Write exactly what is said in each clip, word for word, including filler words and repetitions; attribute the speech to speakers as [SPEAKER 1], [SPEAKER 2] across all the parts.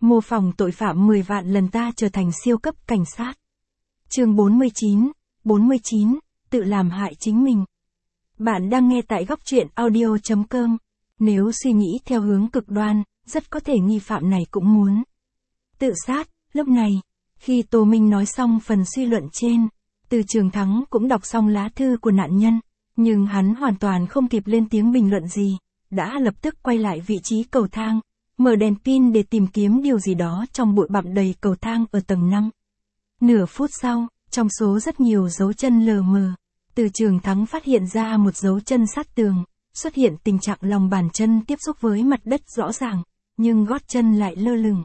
[SPEAKER 1] Mô phỏng tội phạm mười vạn lần ta trở thành siêu cấp cảnh sát. Chương bốn mươi chín, bốn mươi chín, tự làm hại chính mình. Bạn đang nghe tại góc truyện audio chấm com. Nếu suy nghĩ theo hướng cực đoan, rất có thể nghi phạm này cũng muốn tự sát. Lúc này, khi Tô Minh nói xong phần suy luận trên, Từ Trường Thắng cũng đọc xong lá thư của nạn nhân, nhưng hắn hoàn toàn không kịp lên tiếng bình luận gì, đã lập tức quay lại vị trí cầu thang, mở đèn pin để tìm kiếm điều gì đó trong bụi bặm đầy cầu thang ở tầng năm. Nửa phút sau, trong số rất nhiều dấu chân lờ mờ, Từ Trường Thắng phát hiện ra một dấu chân sát tường, xuất hiện tình trạng lòng bàn chân tiếp xúc với mặt đất rõ ràng, nhưng gót chân lại lơ lửng.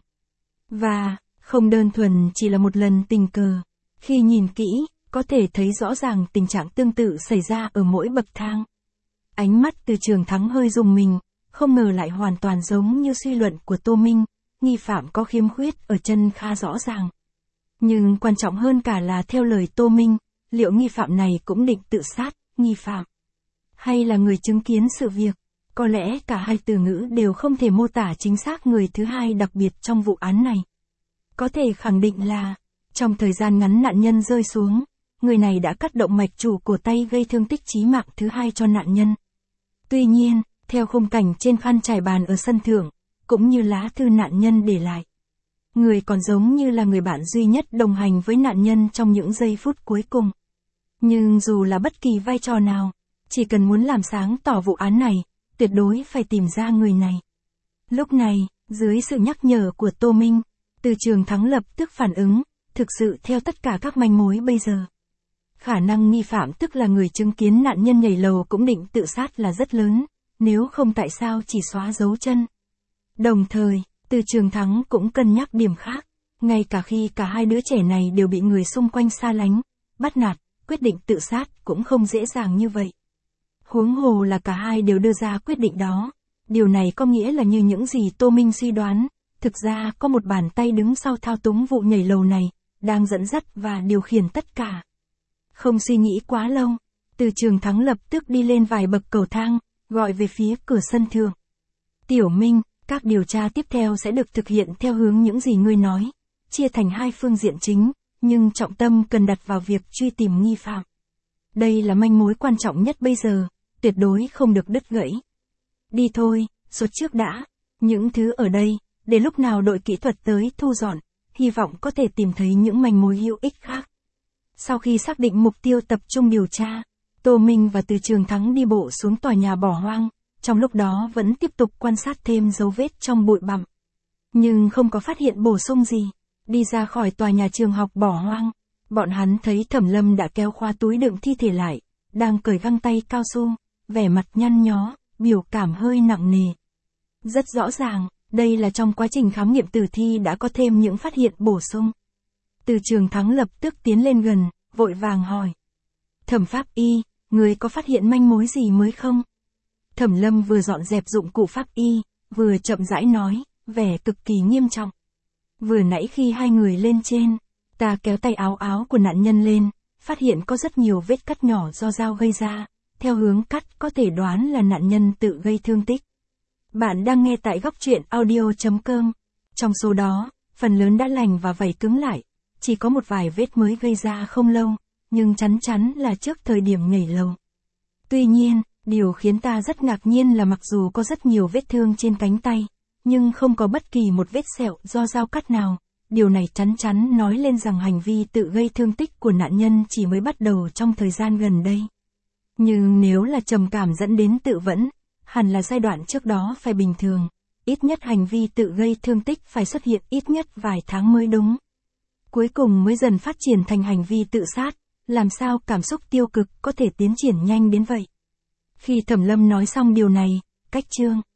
[SPEAKER 1] Và, không đơn thuần chỉ là một lần tình cờ, khi nhìn kỹ, có thể thấy rõ ràng tình trạng tương tự xảy ra ở mỗi bậc thang. Ánh mắt Từ Trường Thắng hơi rùng mình, không ngờ lại hoàn toàn giống như suy luận của Tô Minh, nghi phạm có khiếm khuyết ở chân khá rõ ràng. Nhưng quan trọng hơn cả là theo lời Tô Minh, liệu nghi phạm này cũng định tự sát, nghi phạm, hay là người chứng kiến sự việc? Có lẽ cả hai từ ngữ đều không thể mô tả chính xác người thứ hai đặc biệt trong vụ án này. Có thể khẳng định là, trong thời gian ngắn nạn nhân rơi xuống, người này đã cắt động mạch chủ cổ tay gây thương tích chí mạng thứ hai cho nạn nhân. Tuy nhiên, theo khung cảnh trên khăn trải bàn ở sân thượng, cũng như lá thư nạn nhân để lại, người còn giống như là người bạn duy nhất đồng hành với nạn nhân trong những giây phút cuối cùng. Nhưng dù là bất kỳ vai trò nào, chỉ cần muốn làm sáng tỏ vụ án này, tuyệt đối phải tìm ra người này. Lúc này, dưới sự nhắc nhở của Tô Minh, Từ Trường Thắng lập tức phản ứng, thực sự theo tất cả các manh mối bây giờ, khả năng nghi phạm tức là người chứng kiến nạn nhân nhảy lầu cũng định tự sát là rất lớn, nếu không tại sao chỉ xóa dấu chân. Đồng thời, Từ Trường Thắng cũng cân nhắc điểm khác, ngay cả khi cả hai đứa trẻ này đều bị người xung quanh xa lánh, bắt nạt, quyết định tự sát cũng không dễ dàng như vậy. Huống hồ là cả hai đều đưa ra quyết định đó, điều này có nghĩa là như những gì Tô Minh suy đoán, thực ra có một bàn tay đứng sau thao túng vụ nhảy lầu này, đang dẫn dắt và điều khiển tất cả. Không suy nghĩ quá lâu, Từ Trường Thắng lập tức đi lên vài bậc cầu thang, gọi về phía cửa sân thượng. Tiểu Minh, các điều tra tiếp theo sẽ được thực hiện theo hướng những gì ngươi nói, chia thành hai phương diện chính, nhưng trọng tâm cần đặt vào việc truy tìm nghi phạm. Đây là manh mối quan trọng nhất bây giờ, tuyệt đối không được đứt gãy. Đi thôi, sốt trước đã, những thứ ở đây, để lúc nào đội kỹ thuật tới thu dọn, hy vọng có thể tìm thấy những manh mối hữu ích khác. Sau khi xác định mục tiêu tập trung điều tra, Tô Minh và Từ Trường Thắng đi bộ xuống tòa nhà bỏ hoang, trong lúc đó vẫn tiếp tục quan sát thêm dấu vết trong bụi bặm. Nhưng không có phát hiện bổ sung gì. Đi ra khỏi tòa nhà trường học bỏ hoang, bọn hắn thấy Thẩm Lâm đã kéo khóa túi đựng thi thể lại, đang cởi găng tay cao su, vẻ mặt nhăn nhó, biểu cảm hơi nặng nề. Rất rõ ràng, đây là trong quá trình khám nghiệm tử thi đã có thêm những phát hiện bổ sung. Từ Trường Thắng lập tức tiến lên gần, vội vàng hỏi. Thẩm pháp y, người có phát hiện manh mối gì mới không? Thẩm Lâm vừa dọn dẹp dụng cụ pháp y, vừa chậm rãi nói, vẻ cực kỳ nghiêm trọng. Vừa nãy khi hai người lên trên, ta kéo tay áo áo của nạn nhân lên, phát hiện có rất nhiều vết cắt nhỏ do dao gây ra, theo hướng cắt có thể đoán là nạn nhân tự gây thương tích. Bạn đang nghe tại góc truyện audio chấm com. Trong số đó, phần lớn đã lành và vảy cứng lại, chỉ có một vài vết mới gây ra không lâu, nhưng chắn chắn là trước thời điểm nhảy lầu. Tuy nhiên, điều khiến ta rất ngạc nhiên là mặc dù có rất nhiều vết thương trên cánh tay, nhưng không có bất kỳ một vết sẹo do dao cắt nào. Điều này chắn chắn nói lên rằng hành vi tự gây thương tích của nạn nhân chỉ mới bắt đầu trong thời gian gần đây. Nhưng nếu là trầm cảm dẫn đến tự vẫn, hẳn là giai đoạn trước đó phải bình thường, ít nhất hành vi tự gây thương tích phải xuất hiện ít nhất vài tháng mới đúng. Cuối cùng mới dần phát triển thành hành vi tự sát, làm sao cảm xúc tiêu cực có thể tiến triển nhanh đến vậy? Khi Thẩm Lâm nói xong điều này, cách chương